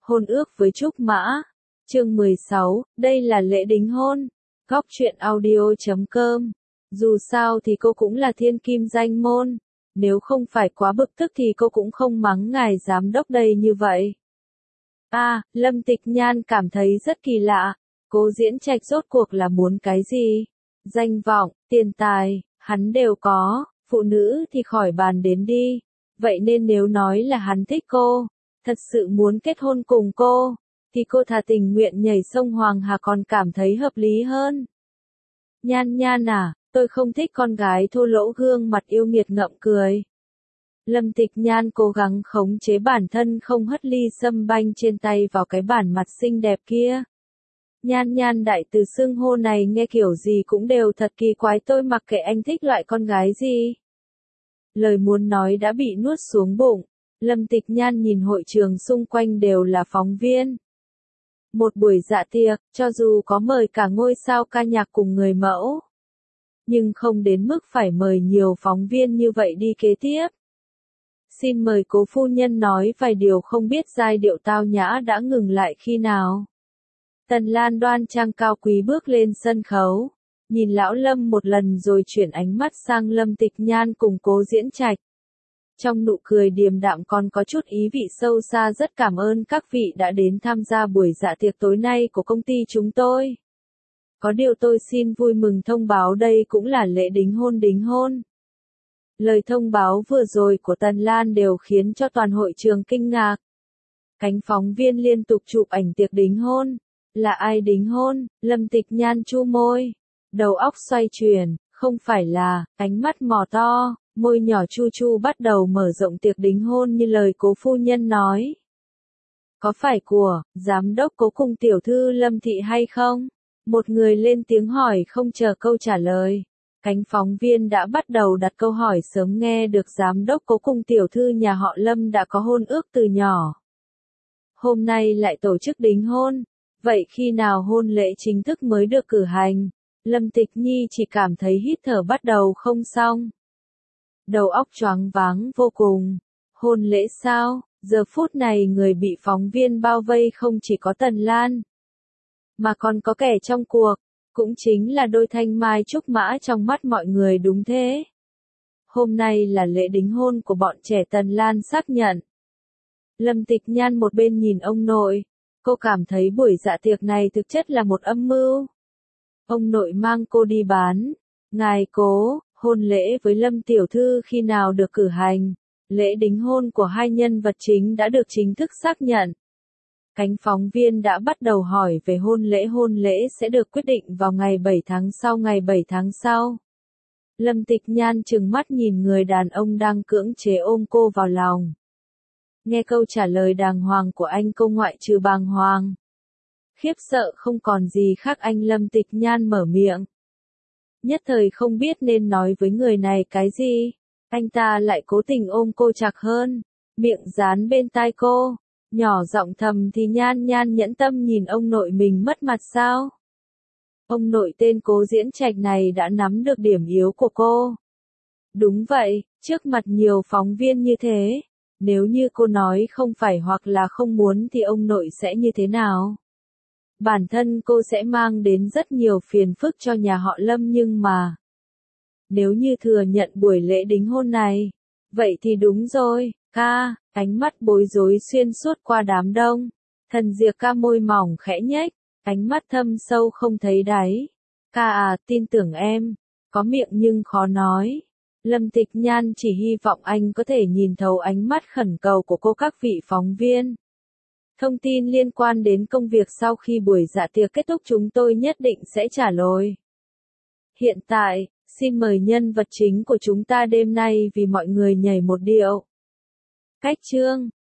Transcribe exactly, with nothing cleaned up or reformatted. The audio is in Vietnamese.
Hôn ước với Trúc Mã. Chương mười sáu, đây là lễ đính hôn. Góc truyện audio chấm com. Dù sao thì cô cũng là thiên kim danh môn. Nếu không phải quá bực tức thì cô cũng không mắng ngài giám đốc đây như vậy. À, Lâm Tịch Nhan cảm thấy rất kỳ lạ. Cố Diễn Trạch rốt cuộc là muốn cái gì? Danh vọng, tiền tài, hắn đều có. Phụ nữ thì khỏi bàn đến đi. Vậy nên nếu nói là hắn thích cô, thật sự muốn kết hôn cùng cô, thì cô thà tình nguyện nhảy sông Hoàng Hà còn cảm thấy hợp lý hơn. Nhan Nhan à, tôi không thích con gái thô lỗ gương mặt yêu nghiệt ngậm cười. Lâm Tịch Nhan cố gắng khống chế bản thân không hất ly sâm banh trên tay vào cái bản mặt xinh đẹp kia. Nhan Nhan đại từ xưng hô này nghe kiểu gì cũng đều thật kỳ quái, tôi mặc kệ anh thích loại con gái gì. Lời muốn nói đã bị nuốt xuống bụng. Lâm Tịch Nhan nhìn hội trường xung quanh đều là phóng viên. Một buổi dạ tiệc, cho dù có mời cả ngôi sao ca nhạc cùng người mẫu, nhưng không đến mức phải mời nhiều phóng viên như vậy đi kế tiếp. Xin mời cố phu nhân nói vài điều, không biết giai điệu tao nhã đã ngừng lại khi nào. Tần Lan đoan trang cao quý bước lên sân khấu, nhìn lão Lâm một lần rồi chuyển ánh mắt sang Lâm Tịch Nhan cùng Cố Diễn Trạch. Trong nụ cười điềm đạm còn có chút ý vị sâu xa, rất cảm ơn các vị đã đến tham gia buổi dạ tiệc tối nay của công ty chúng tôi. Có điều tôi xin vui mừng thông báo đây cũng là lễ đính hôn đính hôn. Lời thông báo vừa rồi của Tần Lan đều khiến cho toàn hội trường kinh ngạc. Cánh phóng viên liên tục chụp ảnh tiệc đính hôn. Là ai đính hôn? Lâm Tịch Nhan chu môi. Đầu óc xoay chuyển, không phải là, ánh mắt mò to, môi nhỏ chu chu bắt đầu mở rộng tiệc đính hôn như lời cố phu nhân nói. Có phải của, giám đốc Cố cùng tiểu thư Lâm Thị hay không? Một người lên tiếng hỏi không chờ câu trả lời. Cánh phóng viên đã bắt đầu đặt câu hỏi sớm, nghe được giám đốc Cố cùng tiểu thư nhà họ Lâm đã có hôn ước từ nhỏ. Hôm nay lại tổ chức đính hôn. Vậy khi nào hôn lễ chính thức mới được cử hành? Lâm Tịch Nhi chỉ cảm thấy hít thở bắt đầu không xong. Đầu óc choáng váng vô cùng. Hôn lễ sao? Giờ phút này người bị phóng viên bao vây không chỉ có Tần Lan, mà còn có kẻ trong cuộc, cũng chính là đôi thanh mai trúc mã trong mắt mọi người. Đúng thế. Hôm nay là lễ đính hôn của bọn trẻ, Tần Lan xác nhận. Lâm Tịch Nhan một bên nhìn ông nội. Cô cảm thấy buổi dạ tiệc này thực chất là một âm mưu. Ông nội mang cô đi bán. Ngài Cố, hôn lễ với Lâm tiểu thư khi nào được cử hành? Lễ đính hôn của hai nhân vật chính đã được chính thức xác nhận. Cánh phóng viên đã bắt đầu hỏi về hôn lễ. Hôn lễ sẽ được quyết định vào ngày bảy tháng sau. Ngày bảy tháng sau. Lâm Tịch Nhan trừng mắt nhìn người đàn ông đang cưỡng chế ôm cô vào lòng. Nghe câu trả lời đàng hoàng của anh, cô ngoại trừ bàng hoàng, khiếp sợ không còn gì khác. Anh Lâm Tịch Nhan mở miệng. Nhất thời không biết nên nói với người này cái gì. Anh ta lại cố tình ôm cô chặt hơn, miệng dán bên tai cô, nhỏ giọng thầm thì Nhan Nhan nhẫn tâm nhìn ông nội mình mất mặt sao? Ông nội tên Cố Diễn Trạch này đã nắm được điểm yếu của cô. Đúng vậy, trước mặt nhiều phóng viên như thế, nếu như cô nói không phải hoặc là không muốn thì ông nội sẽ như thế nào? Bản thân cô sẽ mang đến rất nhiều phiền phức cho nhà họ Lâm, nhưng mà nếu như thừa nhận buổi lễ đính hôn này, vậy thì đúng rồi. Ca, ánh mắt bối rối xuyên suốt qua đám đông. Thần Diệp Ca môi mỏng khẽ nhếch, ánh mắt thâm sâu không thấy đáy. Ca à, tin tưởng em. Có miệng nhưng khó nói. Lâm Tịch Nhan chỉ hy vọng anh có thể nhìn thấu ánh mắt khẩn cầu của cô. Các vị phóng viên, thông tin liên quan đến công việc sau khi buổi dạ tiệc kết thúc chúng tôi nhất định sẽ trả lời. Hiện tại, xin mời nhân vật chính của chúng ta đêm nay vì mọi người nhảy một điệu. Cách chương